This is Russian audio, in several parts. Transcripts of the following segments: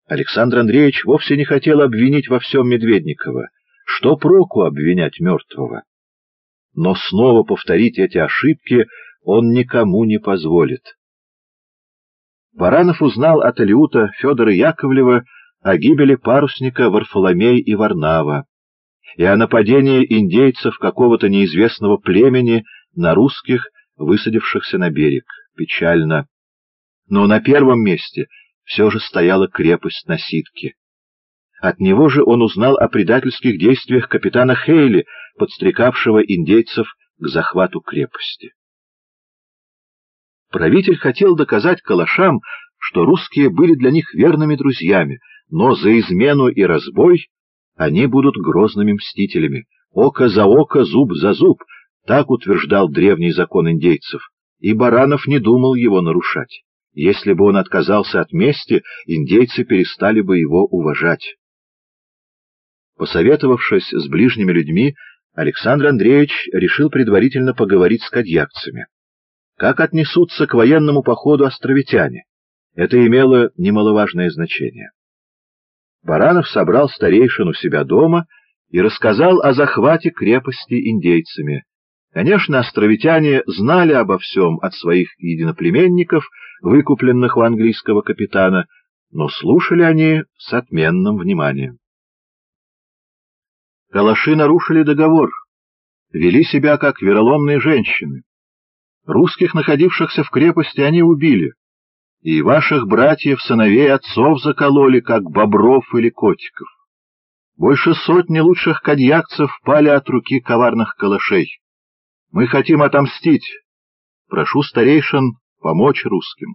Александр Андреевич вовсе не хотел обвинить во всем Медведникова. Что проку обвинять мертвого? Но снова повторить эти ошибки он никому не позволит. Баранов узнал от Алиута Федора Яковлева о гибели парусника Варфоломей и Варнава и о нападении индейцев какого-то неизвестного племени на русских, высадившихся на берег. Печально. Но на первом месте все же стояла крепость на Ситке. От него же он узнал о предательских действиях капитана Хейли, подстрекавшего индейцев к захвату крепости. Правитель хотел доказать калашам, что русские были для них верными друзьями, но за измену и разбой они будут грозными мстителями. Око за око, зуб за зуб, так утверждал древний закон индейцев, и Баранов не думал его нарушать. Если бы он отказался от мести, индейцы перестали бы его уважать. Посоветовавшись с ближними людьми, Александр Андреевич решил предварительно поговорить с кадьякцами. Как отнесутся к военному походу островитяне? Это имело немаловажное значение. Баранов собрал старейшин у себя дома и рассказал о захвате крепости индейцами. Конечно, островитяне знали обо всем от своих единоплеменников, выкупленных у английского капитана, но слушали они с отменным вниманием. Калаши нарушили договор, вели себя как вероломные женщины. Русских, находившихся в крепости, они убили, и ваших братьев, сыновей, отцов закололи, как бобров или котиков. Больше сотни лучших кадьякцев пали от руки коварных калашей. Мы хотим отомстить. Прошу старейшин помочь русским.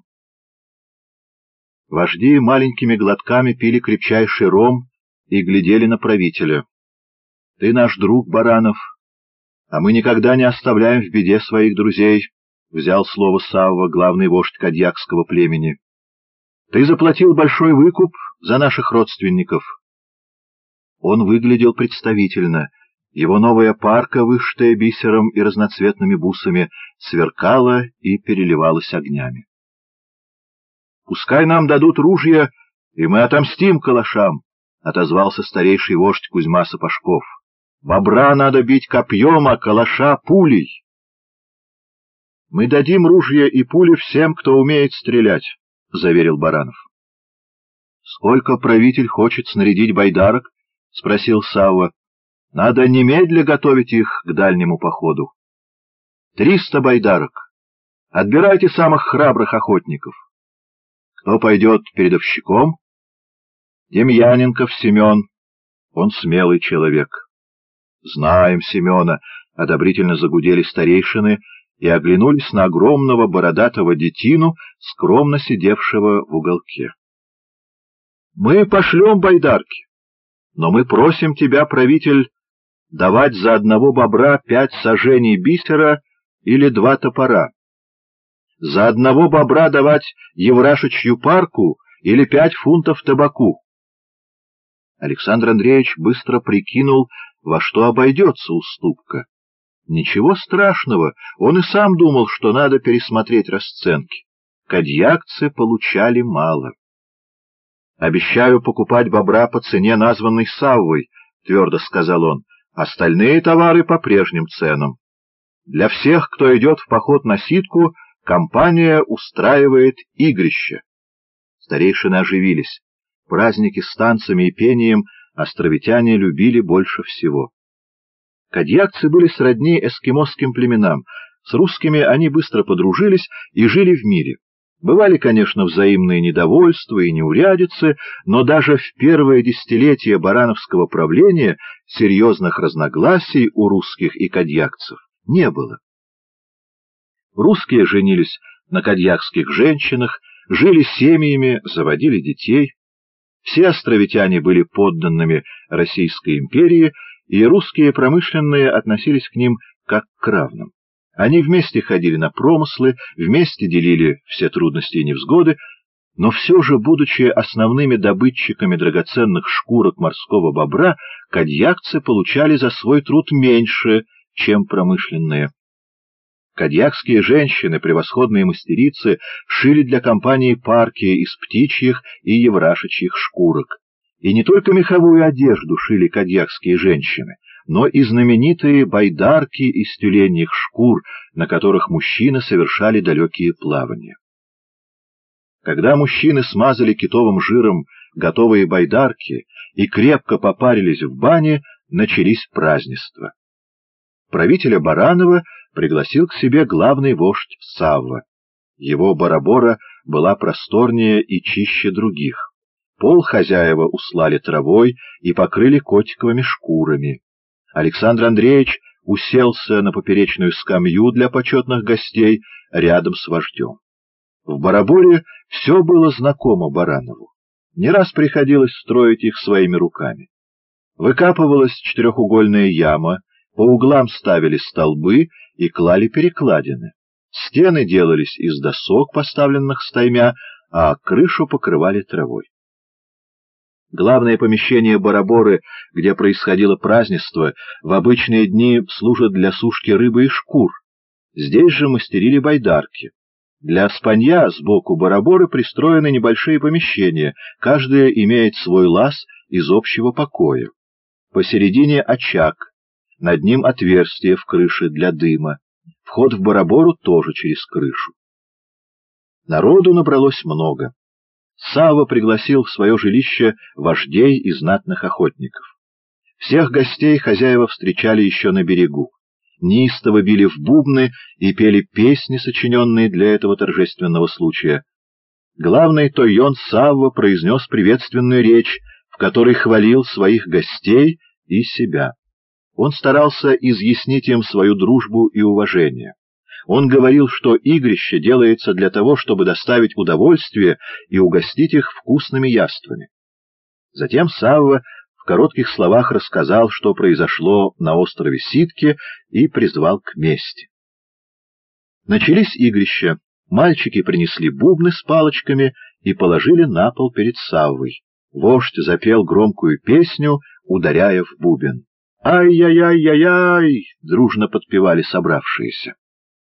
Вожди маленькими глотками пили крепчайший ром и глядели на правителя. — Ты наш друг, Баранов, а мы никогда не оставляем в беде своих друзей, — взял слово Савва, главный вождь кадьякского племени. — Ты заплатил большой выкуп за наших родственников. Он выглядел представительно. Его новая парка, вышитая бисером и разноцветными бусами, сверкала и переливалась огнями. — Пускай нам дадут ружья, и мы отомстим калашам, — отозвался старейший вождь Кузьма Сапожков. — Бобра надо бить копьем, а калаша — пулей. — Мы дадим ружья и пули всем, кто умеет стрелять, — заверил Баранов. — Сколько правитель хочет снарядить байдарок? — спросил Савва. — Надо немедля готовить их к дальнему походу. 300 байдарок. Отбирайте самых храбрых охотников. Кто пойдет передовщиком? Демьяненков Семен. Он смелый человек. Знаем Семена, — одобрительно загудели старейшины и оглянулись на огромного бородатого детину, скромно сидевшего в уголке. Мы пошлем байдарки, но мы просим тебя, правитель, давать за одного бобра 5 саженей бисера или 2 топора. За одного бобра давать еврашечью парку или 5 фунтов табаку. Александр Андреевич быстро прикинул, во что обойдется уступка. Ничего страшного, он и сам думал, что надо пересмотреть расценки. Кадьякцы получали мало. «Обещаю покупать бобра по цене, названной Саввой», — твердо сказал он. «Остальные товары по прежним ценам. Для всех, кто идет в поход на Ситку, компания устраивает игрище». Старейшины оживились. Праздники с танцами и пением островитяне любили больше всего. Кадьякцы были сродни эскимосским племенам. С русскими они быстро подружились и жили в мире. Бывали, конечно, взаимные недовольства и неурядицы, но даже в первое десятилетие барановского правления серьезных разногласий у русских и кадьякцев не было. Русские женились на кадьякских женщинах, жили семьями, заводили детей. Все островитяне были подданными Российской империи, и русские промышленные относились к ним как к равным. Они вместе ходили на промыслы, вместе делили все трудности и невзгоды, но все же, будучи основными добытчиками драгоценных шкурок морского бобра, кадьякцы получали за свой труд меньше, чем промышленные. Кадьякские женщины, превосходные мастерицы, шили для компании парки из птичьих и еврашечьих шкурок. И не только меховую одежду шили кадьякские женщины, но и знаменитые байдарки из тюленьих шкур, на которых мужчины совершали далекие плавания. Когда мужчины смазали китовым жиром готовые байдарки и крепко попарились в бане, начались празднества. Правителя Баранова пригласил к себе главный вождь Савва. Его барабора была просторнее и чище других. Пол хозяева услали травой и покрыли котиковыми шкурами. Александр Андреевич уселся на поперечную скамью для почетных гостей рядом с вождем. В бараборе все было знакомо Баранову. Не раз приходилось строить их своими руками. Выкапывалась четырехугольная яма, по углам ставили столбы и клали перекладины. Стены делались из досок, поставленных стаймя, а крышу покрывали травой. Главное помещение бараборы, где происходило празднество, в обычные дни служит для сушки рыбы и шкур. Здесь же мастерили байдарки. Для спанья сбоку бараборы пристроены небольшие помещения, каждое имеет свой лаз из общего покоя. Посередине очаг, над ним отверстие в крыше для дыма. Вход в барабору тоже через крышу. Народу набралось много. Савва пригласил в свое жилище вождей и знатных охотников. Всех гостей хозяева встречали еще на берегу. Неистово били в бубны и пели песни, сочиненные для этого торжественного случая. Главный Тойон Савва произнес приветственную речь, в которой хвалил своих гостей и себя. Он старался изъяснить им свою дружбу и уважение. Он говорил, что игрище делается для того, чтобы доставить удовольствие и угостить их вкусными яствами. Затем Савва в коротких словах рассказал, что произошло на острове Ситке, и призвал к мести. Начались игрища. Мальчики принесли бубны с палочками и положили на пол перед Саввой. Вождь запел громкую песню, ударяя в бубен. «Ай-яй-яй-яй-яй!» — дружно подпевали собравшиеся.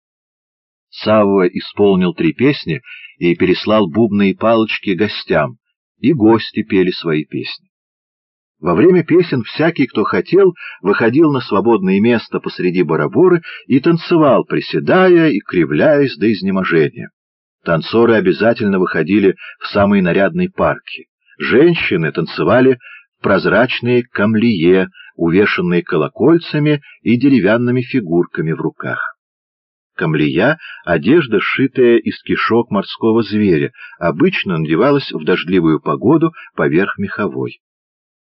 Савва исполнил 3 песни и переслал бубны и палочки гостям, и гости пели свои песни. Во время песен всякий, кто хотел, выходил на свободное место посреди бараборы и танцевал, приседая и кривляясь до изнеможения. Танцоры обязательно выходили в самые нарядные парки. Женщины танцевали в прозрачные камлие, увешанные колокольцами и деревянными фигурками в руках. Камлия — одежда, сшитая из кишок морского зверя, обычно надевалась в дождливую погоду поверх меховой.